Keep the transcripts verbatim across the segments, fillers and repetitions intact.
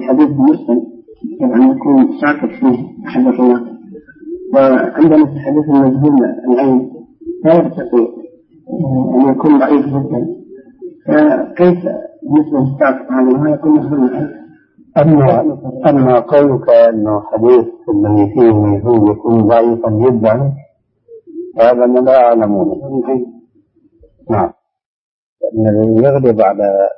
الحديث المرسل يعني يكون ساكت فيه أحد الرواة، وعندنا في الحديث المجهول العين لا يرتقي أن يكون ضعيف جدا، فكيف مثل الساكت هذا ما يكون مجهول العين؟ أما أما قولك أنه حديث الذي فيه مجهول يكون ضعيفا جدا هذا ما لا أعلمه. نعم، الذي يغلب على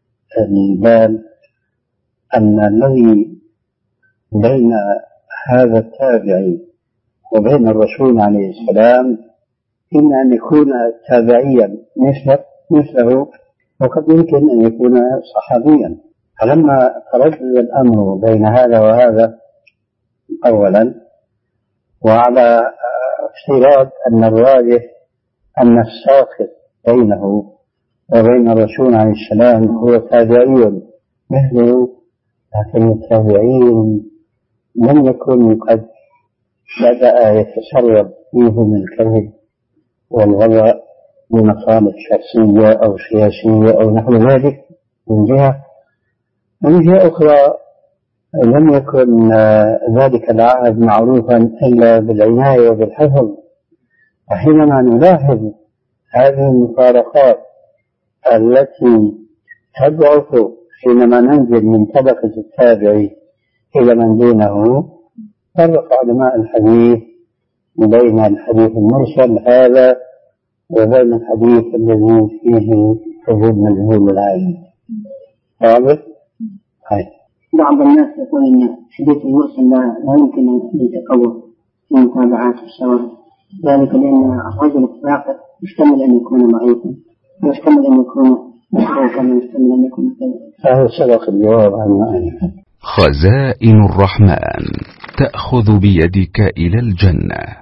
البال أن الذي بين هذا التابعي وبين الرسول عليه السلام إما أن يكون تابعيا مثله مثله وقد يمكن أن يكون صحابيا. فلما تردد الأمر بين هذا وهذا أولا، وعلى افتراض أن الراجح أن الساقط بينه وبين الرسول عليه السلام هو تابعي مثله، لكن التابعين لم يكن قد بدأ يتسرب فيهم الكذب والغباء بمصالح شخصية أو سياسية أو نحو ذلك من جهة، ومن جهة أخرى لم يكن ذلك العهد معروفا إلا بالعناية وبالحفظ. وحينما نلاحظ هذه المفارقات التي تضعف حينما ننزل من طبقة التابعي إلى من دونه، فرق علماء الحديث بين الحديث المرسل هذا وبين الحديث الذي فيه حدود مجهول العين. واضح؟ هاي بعض الناس يقول أن حديث المرسل لا يمكن أن يتقوى في متابعات الشواهد، ذلك لأن الرجل الساقط يحتمل أن يكون ضعيفا ويحتمل أن يكون مشروكا ويحتمل أن يكون كذا. هذا سبق الجواب عنه. خزائن الرحمن تأخذ بيدك إلى الجنة.